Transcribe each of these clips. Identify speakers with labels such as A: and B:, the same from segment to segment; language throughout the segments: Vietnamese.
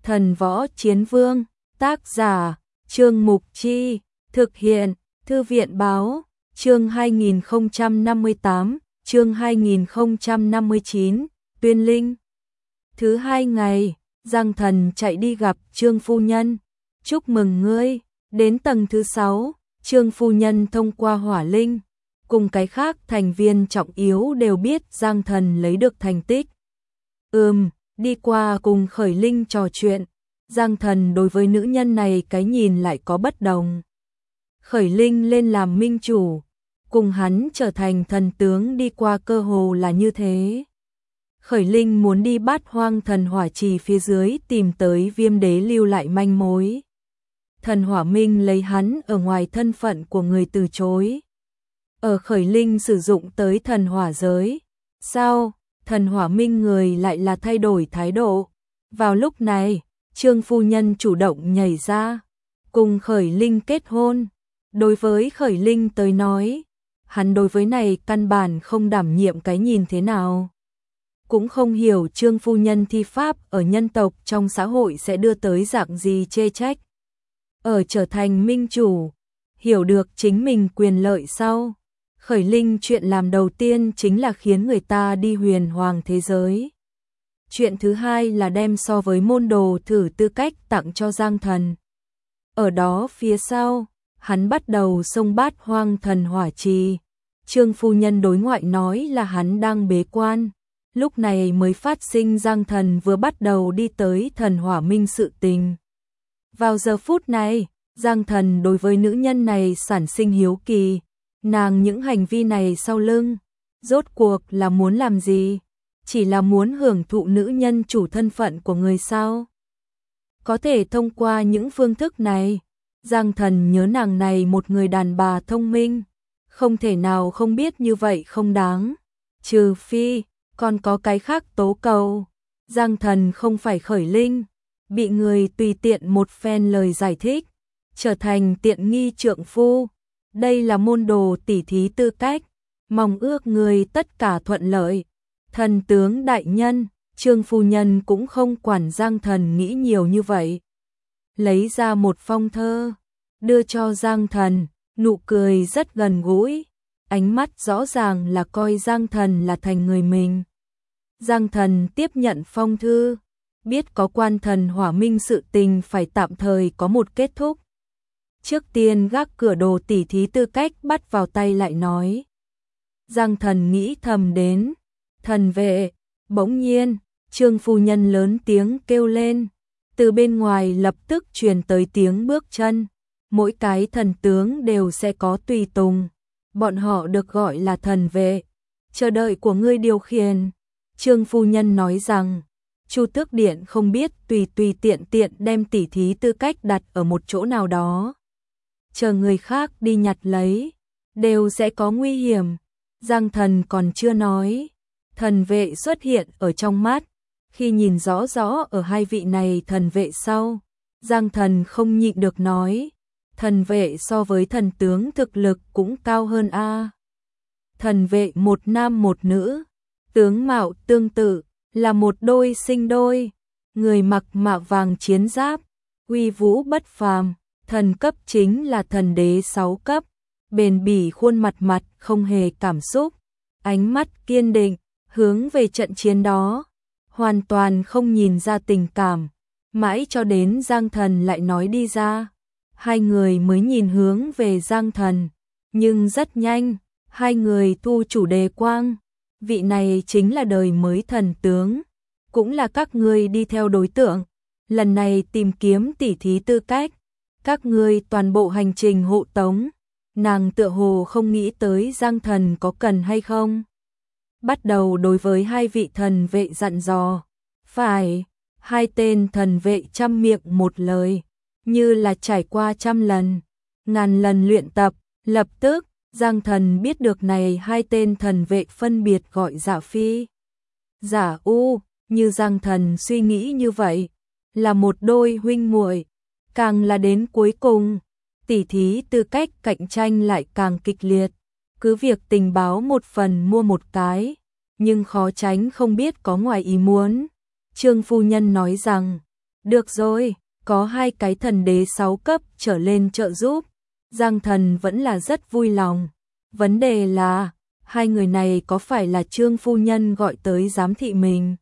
A: Thần Võ Chiến Vương, tác giả, Trương Mục Chi, thực hiện, Thư viện Báo, chương 2058, chương 2059, Tuyên Linh. Thứ hai ngày, Giang Thần chạy đi gặp Trương phu nhân. Chúc mừng ngươi, đến tầng thứ 6, Trương phu nhân thông qua hỏa linh, cùng cái khác thành viên trọng yếu đều biết Giang Thần lấy được thành tích. Đi qua cùng Khởi Linh trò chuyện, Giang Thần đối với nữ nhân này cái nhìn lại có bất đồng. Khởi Linh lên làm minh chủ, cùng hắn trở thành thần tướng đi qua cơ hồ là như thế. Khởi Linh muốn đi Bát Hoang Thần Hỏa Trì phía dưới tìm tới Viêm Đế lưu lại manh mối. Thần Hỏa Minh lấy hắn ở ngoài thân phận của người từ chối. Ở Khởi Linh sử dụng tới thần hỏa giới, sau, thần Hỏa Minh người lại là thay đổi thái độ. Vào lúc này, Trương phu nhân chủ động nhảy ra, cùng Khởi Linh kết hôn. Đối với Khởi Linh tới nói, hắn đối với này căn bản không đảm nhiệm cái nhìn thế nào. Cũng không hiểu Trương phu nhân thi pháp ở nhân tộc trong xã hội sẽ đưa tới dạng gì chê trách. Ở trở thành minh chủ, hiểu được chính mình quyền lợi sau, Khởi Linh chuyện làm đầu tiên chính là khiến người ta đi huyền hoàng thế giới. Chuyện thứ hai là đem so với môn đồ thử tư cách tặng cho Giang Thần. Ở đó phía sau, hắn bắt đầu xông Bát Hoang Thần Hỏa Trì. Trương phu nhân đối ngoại nói là hắn đang bế quan. Lúc này mới phát sinh Giang Thần vừa bắt đầu đi tới Thần Hỏa Minh sự tình. Vào giờ phút này, Giang Thần đối với nữ nhân này sản sinh hiếu kỳ. Nàng những hành vi này sau lưng, rốt cuộc là muốn làm gì? Chỉ là muốn hưởng thụ nữ nhân chủ thân phận của người sao? Có thể thông qua những phương thức này, Giang Thần nhớ nàng này một người đàn bà thông minh, không thể nào không biết như vậy không đáng. Trừ phi, còn có cái khác tố cầu. Giang Thần không phải Khởi Linh, bị người tùy tiện một phen lời giải thích, trở thành tiện nghi trượng phu. Đây là môn đồ tỉ thí tư cách, mong ước người tất cả thuận lợi. Thần tướng đại nhân, Trương phu nhân cũng không quản Giang Thần nghĩ nhiều như vậy. Lấy ra một phong thơ, đưa cho Giang Thần, nụ cười rất gần gũi, ánh mắt rõ ràng là coi Giang Thần là thành người mình. Giang Thần tiếp nhận phong thư, biết có quan Thần Hỏa Minh sự tình phải tạm thời có một kết thúc. Trước tiên gác cửa đồ tỉ thí tư cách bắt vào tay lại nói. Giang Thần nghĩ thầm đến, thần vệ, bỗng nhiên, Trương phu nhân lớn tiếng kêu lên. Từ bên ngoài lập tức truyền tới tiếng bước chân. Mỗi cái thần tướng đều sẽ có tùy tùng. Bọn họ được gọi là thần vệ. Chờ đợi của ngươi điều khiển. Trương phu nhân nói rằng, Chu Tước Điện không biết tùy tiện đem tỉ thí tư cách đặt ở một chỗ nào đó. Chờ người khác đi nhặt lấy, đều sẽ có nguy hiểm. Giang Thần còn chưa nói. Thần vệ xuất hiện ở trong mắt. Khi nhìn rõ ở hai vị này thần vệ sau, Giang Thần không nhịn được nói. Thần vệ so với thần tướng thực lực cũng cao hơn a. Thần vệ một nam một nữ, tướng mạo tương tự, là một đôi sinh đôi. Người mặc mạ vàng chiến giáp, uy vũ bất phàm. Thần cấp chính là thần đế 6 cấp, bền bỉ khuôn mặt không hề cảm xúc, ánh mắt kiên định, hướng về trận chiến đó, hoàn toàn không nhìn ra tình cảm, mãi cho đến Giang Thần lại nói đi ra. Hai người mới nhìn hướng về Giang Thần, nhưng rất nhanh, hai người thu chủ đề quang, vị này chính là đời mới thần tướng, cũng là các ngươi đi theo đối tượng, lần này tìm kiếm tỉ thí tư cách. Các ngươi toàn bộ hành trình hộ tống, nàng tựa hồ không nghĩ tới Giang Thần có cần hay không. Bắt đầu đối với hai vị thần vệ dặn dò. Phải, hai tên thần vệ trăm miệng một lời, như là trải qua trăm lần, ngàn lần luyện tập, lập tức, Giang Thần biết được này hai tên thần vệ phân biệt gọi Giả Phi, Giả U, như Giang Thần suy nghĩ như vậy, là một đôi huynh muội. Càng là đến cuối cùng, tỉ thí tư cách cạnh tranh lại càng kịch liệt. Cứ việc tình báo một phần mua một cái, nhưng khó tránh không biết có ngoài ý muốn. Trương phu nhân nói rằng, Được rồi, có 2 cái thần đế 6 cấp trở lên trợ giúp, Giang Thần vẫn là rất vui lòng. Vấn đề là, 2 người này có phải là Trương phu nhân gọi tới giám thị mình?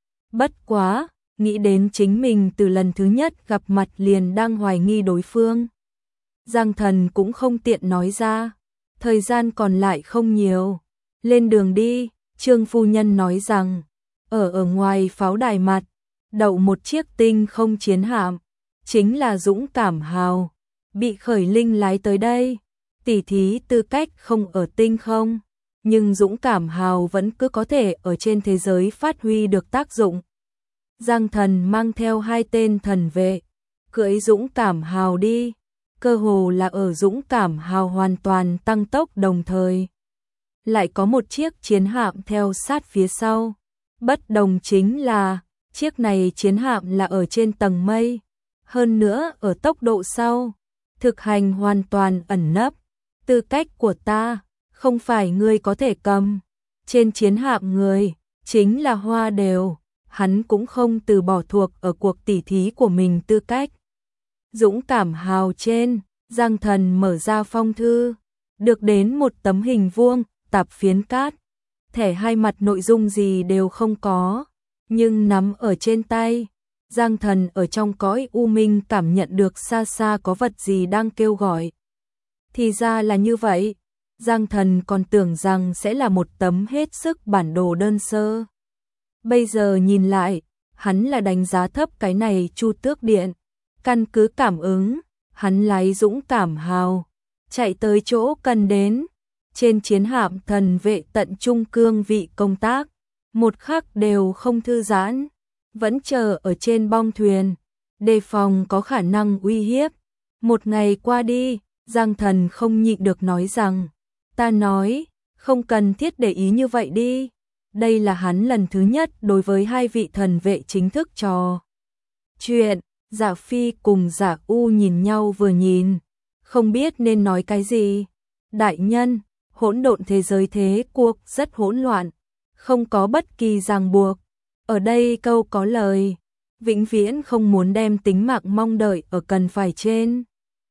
A: Bất quá, nghĩ đến chính mình từ lần thứ nhất gặp mặt liền đang hoài nghi đối phương. Giang Thần cũng không tiện nói ra, thời gian còn lại không nhiều. Lên đường đi, Trương phu nhân nói rằng, ở ngoài pháo đài mặt, đậu một chiếc tinh không chiến hạm, chính là Dũng Cảm Hào, bị Khởi Linh lái tới đây. Tỉ thí tư cách không ở tinh không, nhưng Dũng Cảm Hào vẫn cứ có thể ở trên thế giới phát huy được tác dụng. Giang Thần mang theo 2 tên thần vệ, cưỡi Dũng Cảm Hào đi, cơ hồ là ở Dũng Cảm Hào hoàn toàn tăng tốc đồng thời. Lại có một chiếc chiến hạm theo sát phía sau, bất đồng chính là, chiếc này chiến hạm là ở trên tầng mây, hơn nữa ở tốc độ sau, thực hành hoàn toàn ẩn nấp. Tư cách của ta, không phải ngươi có thể cầm. Trên chiến hạm người, chính là Hoa Đều, hắn cũng không từ bỏ thuộc ở cuộc tỉ thí của mình tư cách. Dũng Cảm Hào trên, Giang Thần mở ra phong thư, được đến một tấm hình vuông, tạp phiến cát. Thẻ 2 mặt nội dung gì đều không có, nhưng nắm ở trên tay. Giang Thần ở trong cõi u minh cảm nhận được xa xa có vật gì đang kêu gọi. Thì ra là như vậy, Giang Thần còn tưởng rằng sẽ là một tấm hết sức bản đồ đơn sơ. Bây giờ nhìn lại, hắn là đánh giá thấp cái này Chu Tước Điện. Căn cứ cảm ứng, hắn lái Dũng Cảm Hào, chạy tới chỗ cần đến. Trên chiến hạm thần vệ tận trung cương vị công tác, một khắc đều không thư giãn, vẫn chờ ở trên bong thuyền, đề phòng có khả năng uy hiếp. Một ngày qua đi, Giang Thần không nhịn được nói rằng, ta nói, không cần thiết để ý như vậy đi. Đây là hắn lần thứ nhất đối với 2 vị thần vệ chính thức trò chuyện. Dạ Phi cùng Dạ U nhìn nhau vừa nhìn, không biết nên nói cái gì. Đại nhân, hỗn độn thế giới thế cuộc rất hỗn loạn, không có bất kỳ ràng buộc. Ở đây câu có lời, vĩnh viễn không muốn đem tính mạng mong đợi ở cần phải trên.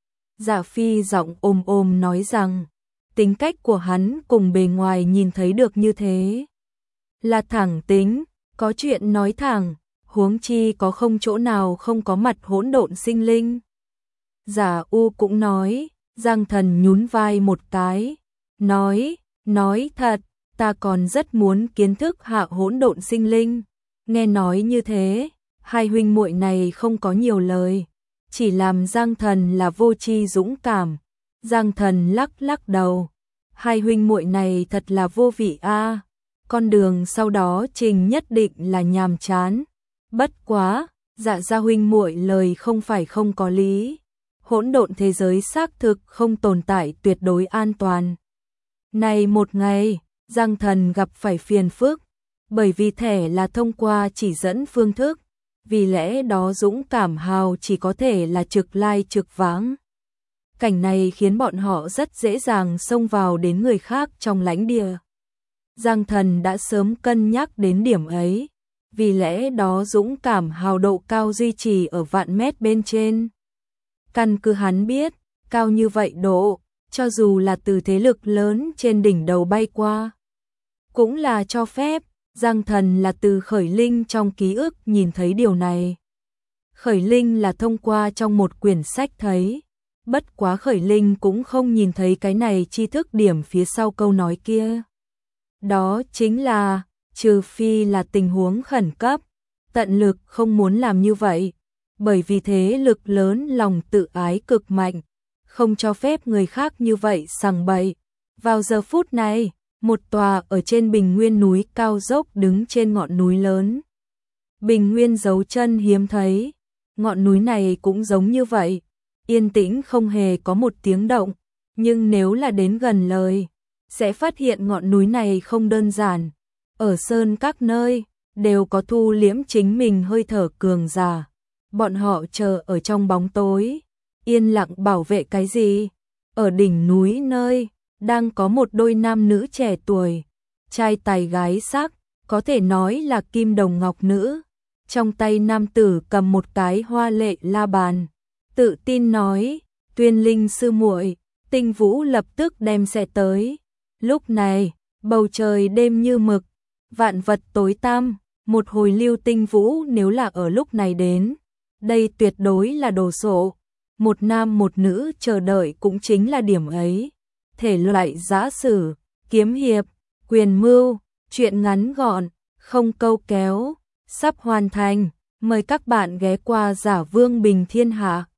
A: Dạ Phi giọng ồm ồm nói rằng, tính cách của hắn cùng bề ngoài nhìn thấy được như thế. Là thẳng tính, có chuyện nói thẳng, huống chi có không chỗ nào không có mặt hỗn độn sinh linh. Dạ U cũng nói, Giang Thần nhún vai một cái, nói thật, ta còn rất muốn kiến thức hạ hỗn độn sinh linh. Nghe nói như thế, 2 huynh muội này không có nhiều lời, chỉ làm Giang Thần là vô tri dũng cảm. Giang Thần lắc lắc đầu, 2 huynh muội này thật là vô vị a. Con đường sau đó trình nhất định là nhàm chán. Bất quá, Dạ gia huynh muội lời không phải không có lý. Hỗn độn thế giới xác thực không tồn tại tuyệt đối an toàn. Này một ngày, Giang Thần gặp phải phiền phức, bởi vì thẻ là thông qua chỉ dẫn phương thức, vì lẽ đó Dũng Cảm Hào chỉ có thể là trực lai trực vãng. Cảnh này khiến bọn họ rất dễ dàng xông vào đến người khác trong lãnh địa. Giang Thần đã sớm cân nhắc đến điểm ấy, vì lẽ đó Dũng Cảm Hào độ cao duy trì ở vạn mét bên trên. Căn cứ hắn biết, cao như vậy độ, cho dù là từ thế lực lớn trên đỉnh đầu bay qua, cũng là cho phép. Giang Thần là từ Khởi Linh trong ký ức nhìn thấy điều này. Khởi Linh là thông qua trong một quyển sách thấy, bất quá Khởi Linh cũng không nhìn thấy cái này tri thức điểm phía sau câu nói kia. Đó chính là, trừ phi là tình huống khẩn cấp, tận lực không muốn làm như vậy, bởi vì thế lực lớn lòng tự ái cực mạnh, không cho phép người khác như vậy sằng bậy. Vào giờ phút này, một tòa ở trên bình nguyên núi cao dốc đứng trên ngọn núi lớn. Bình nguyên dấu chân hiếm thấy, ngọn núi này cũng giống như vậy, yên tĩnh không hề có một tiếng động, nhưng nếu là đến gần lời, sẽ phát hiện ngọn núi này không đơn giản. Ở sơn các nơi, đều có thu liễm chính mình hơi thở cường giả. Bọn họ chờ ở trong bóng tối, yên lặng bảo vệ cái gì? Ở đỉnh núi nơi, đang có một đôi nam nữ trẻ tuổi, trai tài gái sắc, có thể nói là kim đồng ngọc nữ. trong tay nam tử cầm một cái hoa lệ la bàn, tự tin nói, Tuyên Linh sư muội, Tinh Vũ lập tức đem xe tới. Lúc này, bầu trời đêm như mực, vạn vật tối tăm, một hồi Lưu Tinh Vũ nếu là ở lúc này đến, đây tuyệt đối là đồ sộ. Một nam một nữ chờ đợi cũng chính là điểm ấy. Thể loại giã sử, kiếm hiệp, quyền mưu, truyện ngắn gọn, không câu kéo, sắp hoàn thành. Mời các bạn ghé qua Giả Vương Bình Thiên Hạ.